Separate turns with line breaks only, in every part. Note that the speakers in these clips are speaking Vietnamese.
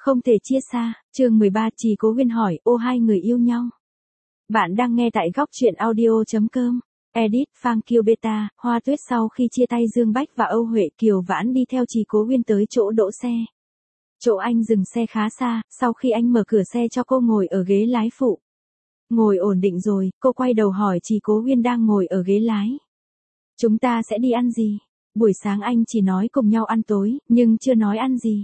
Không thể chia xa, chương 13 Trì Cố Huyên hỏi, ô hai người yêu nhau. Bạn đang nghe tại góc truyện audio.com. Edit Phan Kiều Beta, Hoa Tuyết sau khi chia tay Dương Bách và Âu Huệ Kiều Vãn đi theo Trì Cố Huyên tới chỗ đỗ xe. Chỗ anh dừng xe khá xa, sau khi anh mở cửa xe cho cô ngồi ở ghế lái phụ. Ngồi ổn định rồi, cô quay đầu hỏi Trì Cố Huyên đang ngồi ở ghế lái. Chúng ta sẽ đi ăn gì? Buổi sáng anh chỉ nói cùng nhau ăn tối, nhưng chưa nói ăn gì.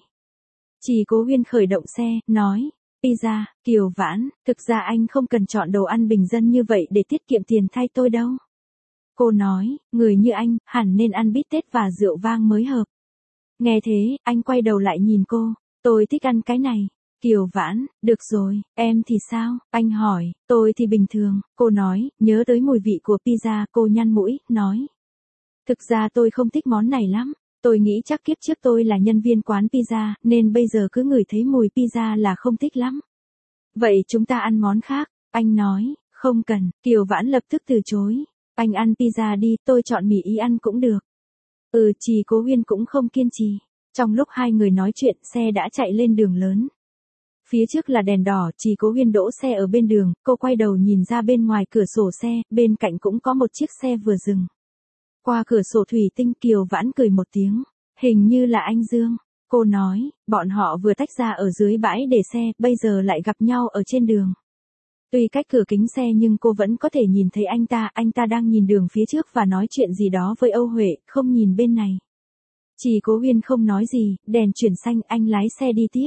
Trì Cố Huyên khởi động xe, nói, pizza, Kiều Vãn, thực ra anh không cần chọn đồ ăn bình dân như vậy để tiết kiệm tiền thay tôi đâu. Cô nói, người như anh, hẳn nên ăn bít tết và rượu vang mới hợp. Nghe thế, anh quay đầu lại nhìn cô, tôi thích ăn cái này. Kiều Vãn, được rồi, em thì sao? Anh hỏi, tôi thì bình thường. Cô nói, nhớ tới mùi vị của pizza, cô nhăn mũi, nói. Thực ra tôi không thích món này lắm. Tôi nghĩ chắc kiếp trước tôi là nhân viên quán pizza, nên bây giờ cứ ngửi thấy mùi pizza là không thích lắm. Vậy chúng ta ăn món khác. Anh nói, không cần. Kiều Vãn lập tức từ chối. Anh ăn pizza đi, tôi chọn mì ý ăn cũng được. Trì Cố Huyên cũng không kiên trì. Trong lúc hai người nói chuyện, xe đã chạy lên đường lớn. Phía trước là đèn đỏ, Trì Cố Huyên đỗ xe ở bên đường, cô quay đầu nhìn ra bên ngoài cửa sổ xe, bên cạnh cũng có một chiếc xe vừa dừng. Qua cửa sổ thủy tinh Kiều Vãn cười một tiếng, hình như là anh Dương. Cô nói, bọn họ vừa tách ra ở dưới bãi để xe, bây giờ lại gặp nhau ở trên đường. Tuy cách cửa kính xe nhưng cô vẫn có thể nhìn thấy anh ta đang nhìn đường phía trước và nói chuyện gì đó với Âu Huệ, không nhìn bên này. Trì Cố Huyên không nói gì, đèn chuyển xanh, anh lái xe đi tiếp.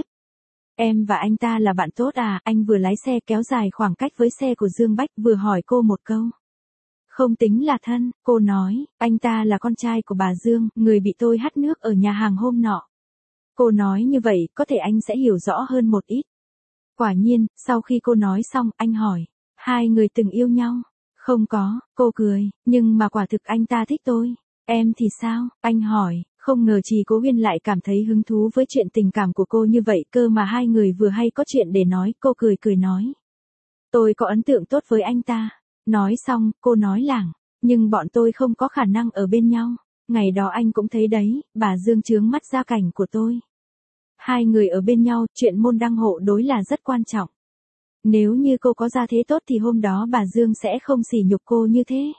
Em và anh ta là bạn tốt à? Anh vừa lái xe kéo dài khoảng cách với xe của Dương Bách, vừa hỏi cô một câu. Không tính là thân, cô nói, anh ta là con trai của bà Dương, người bị tôi hắt nước ở nhà hàng hôm nọ. Cô nói như vậy, có thể anh sẽ hiểu rõ hơn một ít. Quả nhiên, sau khi cô nói xong, anh hỏi, hai người từng yêu nhau? Không có, cô cười, nhưng mà quả thực anh ta thích tôi. Em thì sao? Anh hỏi, không ngờ Trì Cố Huyên lại cảm thấy hứng thú với chuyện tình cảm của cô như vậy cơ mà hai người vừa hay có chuyện để nói, cô cười nói. Tôi có ấn tượng tốt với anh ta. Nói xong, cô nói lảng, nhưng bọn tôi không có khả năng ở bên nhau. Ngày đó anh cũng thấy đấy, bà Dương chướng mắt gia cảnh của tôi. Hai người ở bên nhau, chuyện môn đăng hộ đối là rất quan trọng. Nếu như cô có gia thế tốt thì hôm đó bà Dương sẽ không sỉ nhục cô như thế.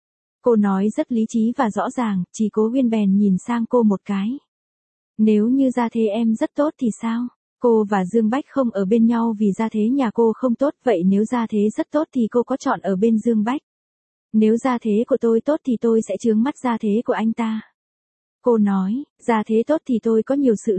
Cô nói rất lý trí và rõ ràng, Trì Cố Huyên bèn nhìn sang cô một cái. Nếu như gia thế em rất tốt thì sao? Cô và Dương Bách không ở bên nhau vì gia thế nhà cô không tốt, vậy nếu gia thế rất tốt thì cô có chọn ở bên Dương Bách? Nếu gia thế của tôi tốt thì tôi sẽ chướng mắt gia thế của anh ta. Cô nói, gia thế tốt thì tôi có nhiều sự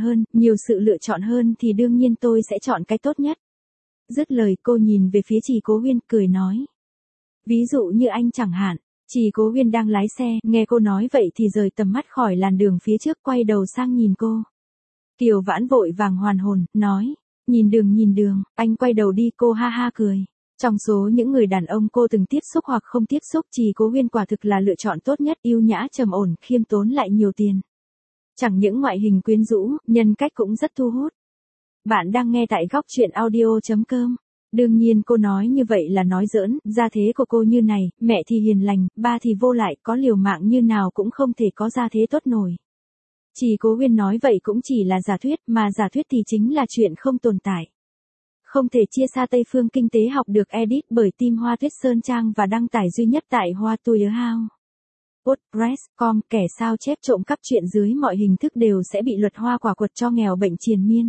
lựa chọn hơn thì đương nhiên tôi sẽ chọn cái tốt nhất. Dứt lời cô nhìn về phía Trì Cố Huyên cười nói. Ví dụ như anh chẳng hạn. Trì Cố Huyên đang lái xe, nghe cô nói vậy thì rời tầm mắt khỏi làn đường phía trước, quay đầu sang nhìn cô. Kiều Vãn vội vàng hoàn hồn, nói, nhìn đường, anh quay đầu đi, cô ha ha cười. Trong số những người đàn ông cô từng tiếp xúc hoặc không tiếp xúc, Trì Cố Huyên quả thực là lựa chọn tốt nhất, yêu nhã trầm ổn, khiêm tốn lại nhiều tiền. Chẳng những ngoại hình quyến rũ, nhân cách cũng rất thu hút. Bạn đang nghe tại góc truyện audio.com. Đương nhiên cô nói như vậy là nói giỡn, gia thế của cô như này, mẹ thì hiền lành, ba thì vô lại, có liều mạng như nào cũng không thể có gia thế tốt nổi. Trì Cố Huyên nói vậy cũng chỉ là giả thuyết, mà giả thuyết thì chính là chuyện không tồn tại. Không thể chia xa. Tây Phương Kinh tế học được edit bởi team Hoa Tuyết Sơn Trang và đăng tải duy nhất tại Hoa Tuyết House. WordPress.com, kẻ sao chép trộm cắp chuyện dưới mọi hình thức đều sẽ bị luật hoa quả quật cho nghèo bệnh triền miên.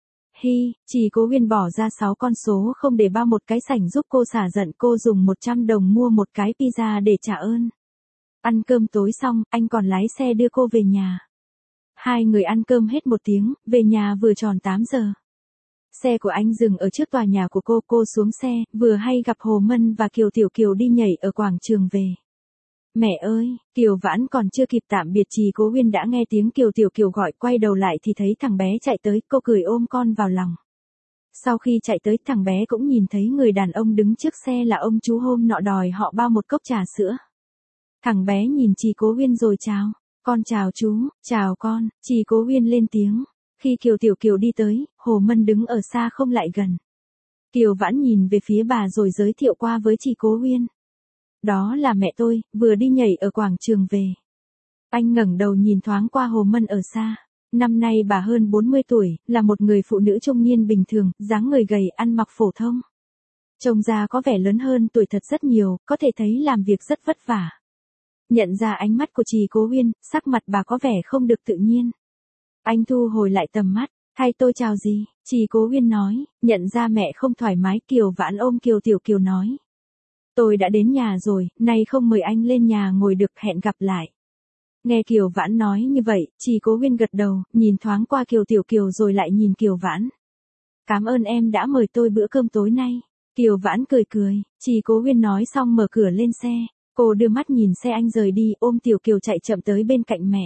Trì Cố Huyên bỏ ra 6 con số không để bao một cái sảnh giúp cô xả giận, cô dùng 100 đồng mua một cái pizza để trả ơn. Ăn cơm tối xong, anh còn lái xe đưa cô về nhà. Hai người ăn cơm hết một tiếng, về nhà vừa tròn 8 giờ. Xe của anh dừng ở trước tòa nhà của cô xuống xe, vừa hay gặp Hồ Mân và Kiều Tiểu Kiều đi nhảy ở quảng trường về. Mẹ ơi, Kiều Vãn còn chưa kịp tạm biệt Trì Cố Huyên đã nghe tiếng Kiều Tiểu Kiều gọi, quay đầu lại thì thấy thằng bé chạy tới, cô cười ôm con vào lòng. Sau khi chạy tới, thằng bé cũng nhìn thấy người đàn ông đứng trước xe là ông chú hôm nọ đòi họ bao một cốc trà sữa. Thằng bé nhìn Trì Cố Huyên rồi chào, con chào chú, chào con, Trì Cố Huyên lên tiếng. Khi Kiều Tiểu Kiều đi tới, Hồ Mân đứng ở xa không lại gần. Kiều Vãn nhìn về phía bà rồi giới thiệu qua với Trì Cố Huyên. Đó là mẹ tôi, vừa đi nhảy ở quảng trường về. Anh ngẩng đầu nhìn thoáng qua Hồ Mân ở xa. Năm nay bà hơn 40 tuổi, là một người phụ nữ trung niên bình thường, dáng người gầy, ăn mặc phổ thông. Trông ra có vẻ lớn hơn tuổi thật rất nhiều, có thể thấy làm việc rất vất vả. Nhận ra ánh mắt của Trì Cố Huyên, sắc mặt bà có vẻ không được tự nhiên. Anh thu hồi lại tầm mắt, thay tôi chào gì, Trì Cố Huyên nói, nhận ra mẹ không thoải mái. Kiều Vãn ôm Kiều Tiểu Kiều nói. Tôi đã đến nhà rồi, nay không mời anh lên nhà ngồi được, hẹn gặp lại. Nghe Kiều Vãn nói như vậy, Trì Cố Huyên gật đầu, nhìn thoáng qua Kiều Tiểu Kiều rồi lại nhìn Kiều Vãn. Cảm ơn em đã mời tôi bữa cơm tối nay. Kiều Vãn cười cười, Trì Cố Huyên nói xong mở cửa lên xe. Cô đưa mắt nhìn xe anh rời đi, ôm Tiểu Kiều chạy chậm tới bên cạnh mẹ.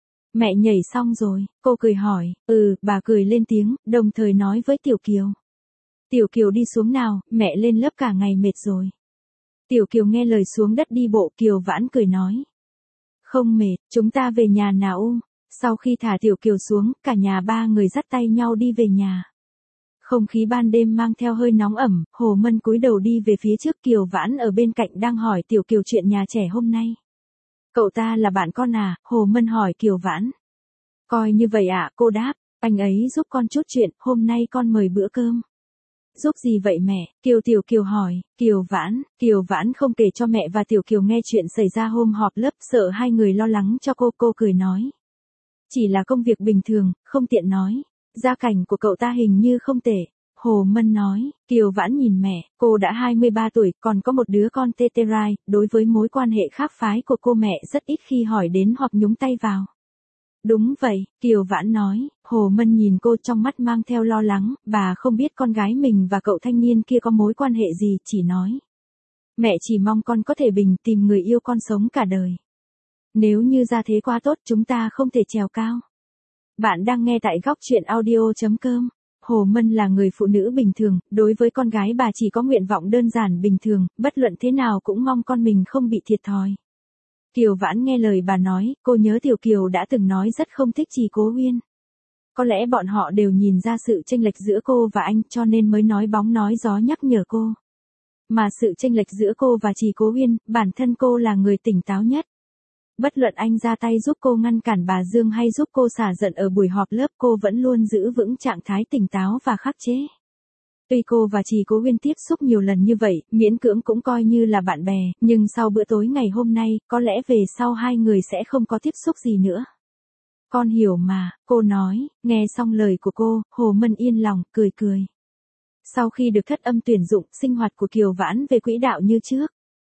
Mẹ nhảy xong rồi, cô cười hỏi, bà cười lên tiếng, đồng thời nói với Tiểu Kiều. Tiểu Kiều đi xuống nào, mẹ lên lớp cả ngày mệt rồi. Tiểu Kiều nghe lời xuống đất đi bộ. Kiều Vãn cười nói. Không mệt, chúng ta về nhà nào. Sau khi thả Tiểu Kiều xuống, cả nhà ba người dắt tay nhau đi về nhà. Không khí ban đêm mang theo hơi nóng ẩm, Hồ Mân cúi đầu đi về phía trước. Kiều Vãn ở bên cạnh đang hỏi Tiểu Kiều chuyện nhà trẻ hôm nay. Cậu ta là bạn con à? Hồ Mân hỏi Kiều Vãn. Coi như vậy ạ, cô đáp, anh ấy giúp con chút chuyện, hôm nay con mời bữa cơm. Giúp gì vậy mẹ? Tiểu Kiều hỏi. Kiều Vãn không kể cho mẹ và Tiểu Kiều nghe chuyện xảy ra hôm họp lớp, sợ hai người lo lắng cho cô cười nói. Chỉ là công việc bình thường, không tiện nói. Gia cảnh của cậu ta hình như không tệ. Hồ Mân nói. Kiều Vãn nhìn mẹ, cô đã 23 tuổi, còn có một đứa con tê rai, đối với mối quan hệ khác phái của cô mẹ rất ít khi hỏi đến hoặc nhúng tay vào. Đúng vậy, Kiều Vãn nói. Hồ Mân nhìn cô trong mắt mang theo lo lắng, bà không biết con gái mình và cậu thanh niên kia có mối quan hệ gì, chỉ nói. Mẹ chỉ mong con có thể tìm người yêu con sống cả đời. Nếu như ra thế quá tốt, chúng ta không thể trèo cao. Bạn đang nghe tại góc truyện audio.com. Hồ Mân là người phụ nữ bình thường, đối với con gái bà chỉ có nguyện vọng đơn giản bình thường, bất luận thế nào cũng mong con mình không bị thiệt thòi. Kiều Vãn nghe lời bà nói, cô nhớ Tiểu Kiều đã từng nói rất không thích Trì Cố Huyên. Có lẽ bọn họ đều nhìn ra sự chênh lệch giữa cô và anh, cho nên mới nói bóng nói gió nhắc nhở cô. Mà sự chênh lệch giữa cô và Trì Cố Huyên, bản thân cô là người tỉnh táo nhất. Bất luận anh ra tay giúp cô ngăn cản bà Dương hay giúp cô xả giận ở buổi họp lớp, cô vẫn luôn giữ vững trạng thái tỉnh táo và khắc chế. Tuy cô và Trì Cố Huyên tiếp xúc nhiều lần như vậy, miễn cưỡng cũng coi như là bạn bè, nhưng sau bữa tối ngày hôm nay, có lẽ về sau hai người sẽ không có tiếp xúc gì nữa. Con hiểu mà, cô nói. Nghe xong lời của cô, Hồ Mân yên lòng, cười. Sau khi được Thất Âm tuyển dụng, sinh hoạt của Kiều Vãn về quỹ đạo như trước.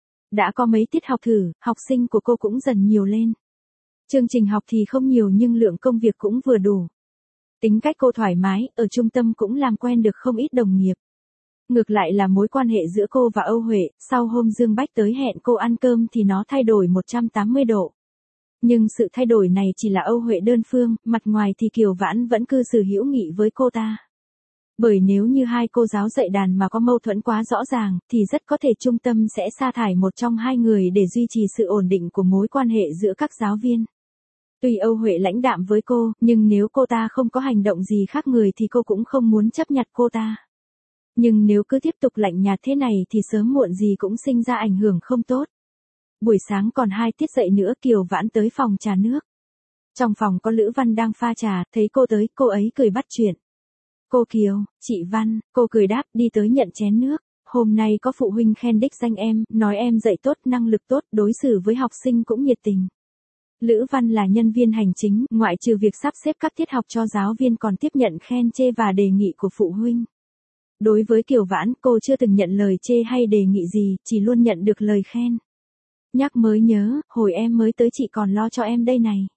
Đã có mấy tiết học thử, học sinh của cô cũng dần nhiều lên. Chương trình học thì không nhiều nhưng lượng công việc cũng vừa đủ. Tính cách cô thoải mái, ở trung tâm cũng làm quen được không ít đồng nghiệp. Ngược lại là mối quan hệ giữa cô và Âu Huệ, sau hôm Dương Bách tới hẹn cô ăn cơm thì nó thay đổi 180 độ. Nhưng sự thay đổi này chỉ là Âu Huệ đơn phương, mặt ngoài thì Kiều Vãn vẫn cư xử hữu nghị với cô ta. Bởi nếu như hai cô giáo dạy đàn mà có mâu thuẫn quá rõ ràng, thì rất có thể trung tâm sẽ sa thải một trong hai người để duy trì sự ổn định của mối quan hệ giữa các giáo viên. Tuy Âu Huệ lãnh đạm với cô, nhưng nếu cô ta không có hành động gì khác người thì cô cũng không muốn chấp nhặt cô ta. Nhưng nếu cứ tiếp tục lạnh nhạt thế này thì sớm muộn gì cũng sinh ra ảnh hưởng không tốt. Buổi sáng còn 2 tiết dạy nữa, Kiều Vãn tới phòng trà nước. Trong phòng có Lữ Văn đang pha trà, thấy cô tới, cô ấy cười bắt chuyện. Cô Kiều, chị Văn, cô cười đáp, đi tới nhận chén nước. Hôm nay có phụ huynh khen đích danh em, nói em dạy tốt, năng lực tốt, đối xử với học sinh cũng nhiệt tình. Lữ Văn là nhân viên hành chính, ngoại trừ việc sắp xếp các tiết học cho giáo viên còn tiếp nhận khen chê và đề nghị của phụ huynh. Đối với Kiều Vãn, cô chưa từng nhận lời chê hay đề nghị gì, chỉ luôn nhận được lời khen. Nhắc mới nhớ, hồi em mới tới chị còn lo cho em đây này.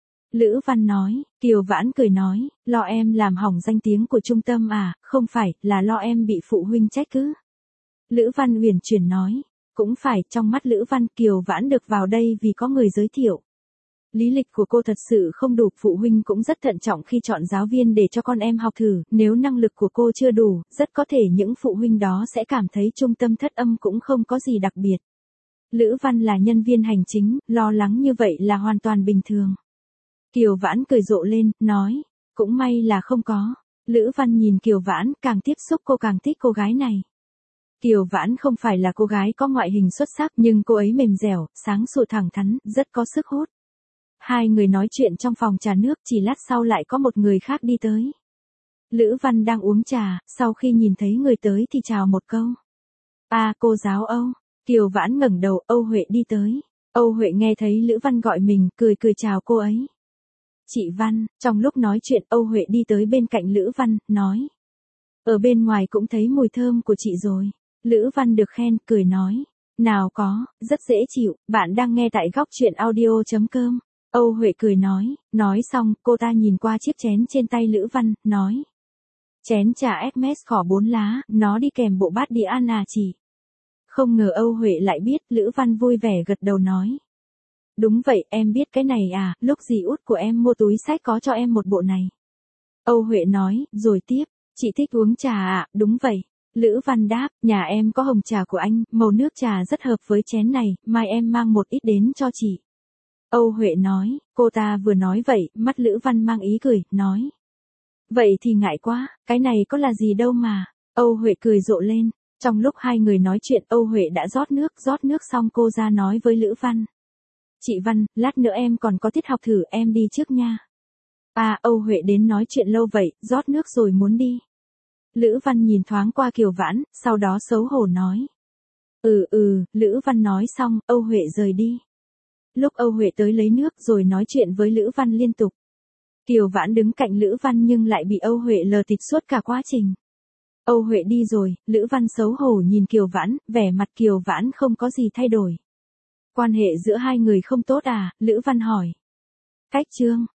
Lữ Văn nói. Kiều Vãn cười nói, lo em làm hỏng danh tiếng của trung tâm à, không phải, là lo em bị phụ huynh trách cứ. Lữ Văn uyển chuyển nói, cũng phải, trong mắt Lữ Văn, Kiều Vãn được vào đây vì có người giới thiệu. Lý lịch của cô thật sự không đủ, phụ huynh cũng rất thận trọng khi chọn giáo viên để cho con em học thử, nếu năng lực của cô chưa đủ, rất có thể những phụ huynh đó sẽ cảm thấy trung tâm Thất Âm cũng không có gì đặc biệt. Lữ Văn là nhân viên hành chính, lo lắng như vậy là hoàn toàn bình thường. Kiều Vãn cười rộ lên, nói, cũng may là không có. Lữ Văn nhìn Kiều Vãn, càng tiếp xúc cô càng thích cô gái này. Kiều Vãn không phải là cô gái có ngoại hình xuất sắc, nhưng cô ấy mềm dẻo, sáng sủa thẳng thắn, rất có sức hút. Hai người nói chuyện trong phòng trà nước, chỉ lát sau lại có một người khác đi tới. Lữ Văn đang uống trà, sau khi nhìn thấy người tới thì chào một câu. Cô giáo Âu. Kiều Vãn ngẩng đầu, Âu Huệ đi tới. Âu Huệ nghe thấy Lữ Văn gọi mình, cười chào cô ấy. Chị Văn. Trong lúc nói chuyện, Âu Huệ đi tới bên cạnh Lữ Văn, nói. Ở bên ngoài cũng thấy mùi thơm của chị rồi. Lữ Văn được khen, cười nói. Nào có, rất dễ chịu, bạn đang nghe tại góc truyện audio.com. Âu Huệ cười nói xong, cô ta nhìn qua chiếc chén trên tay Lữ Văn, nói. Chén trà Hermes khỏ 4 lá, nó đi kèm bộ bát đĩa à chị. Không ngờ Âu Huệ lại biết, Lữ Văn vui vẻ gật đầu nói. Đúng vậy, em biết cái này à, lúc dì út của em mua túi xách có cho em một bộ này. Âu Huệ nói, rồi tiếp, chị thích uống trà à, đúng vậy. Lữ Văn đáp, nhà em có hồng trà của anh, màu nước trà rất hợp với chén này, mai em mang một ít đến cho chị. Âu Huệ nói, cô ta vừa nói vậy, mắt Lữ Văn mang ý cười, nói. Vậy thì ngại quá, cái này có là gì đâu mà. Âu Huệ cười rộ lên. Trong lúc hai người nói chuyện, Âu Huệ đã rót nước xong cô ra nói với Lữ Văn. Chị Văn, lát nữa em còn có tiết học thử, em đi trước nha. Âu Huệ đến nói chuyện lâu vậy, rót nước rồi muốn đi. Lữ Văn nhìn thoáng qua Kiều Vãn, sau đó xấu hổ nói. Lữ Văn nói xong, Âu Huệ rời đi. Lúc Âu Huệ tới lấy nước rồi nói chuyện với Lữ Văn liên tục. Kiều Vãn đứng cạnh Lữ Văn nhưng lại bị Âu Huệ lờ thịt suốt cả quá trình. Âu Huệ đi rồi, Lữ Văn xấu hổ nhìn Kiều Vãn, vẻ mặt Kiều Vãn không có gì thay đổi. Quan hệ giữa hai người không tốt à, Lữ Văn hỏi. Cách Trương.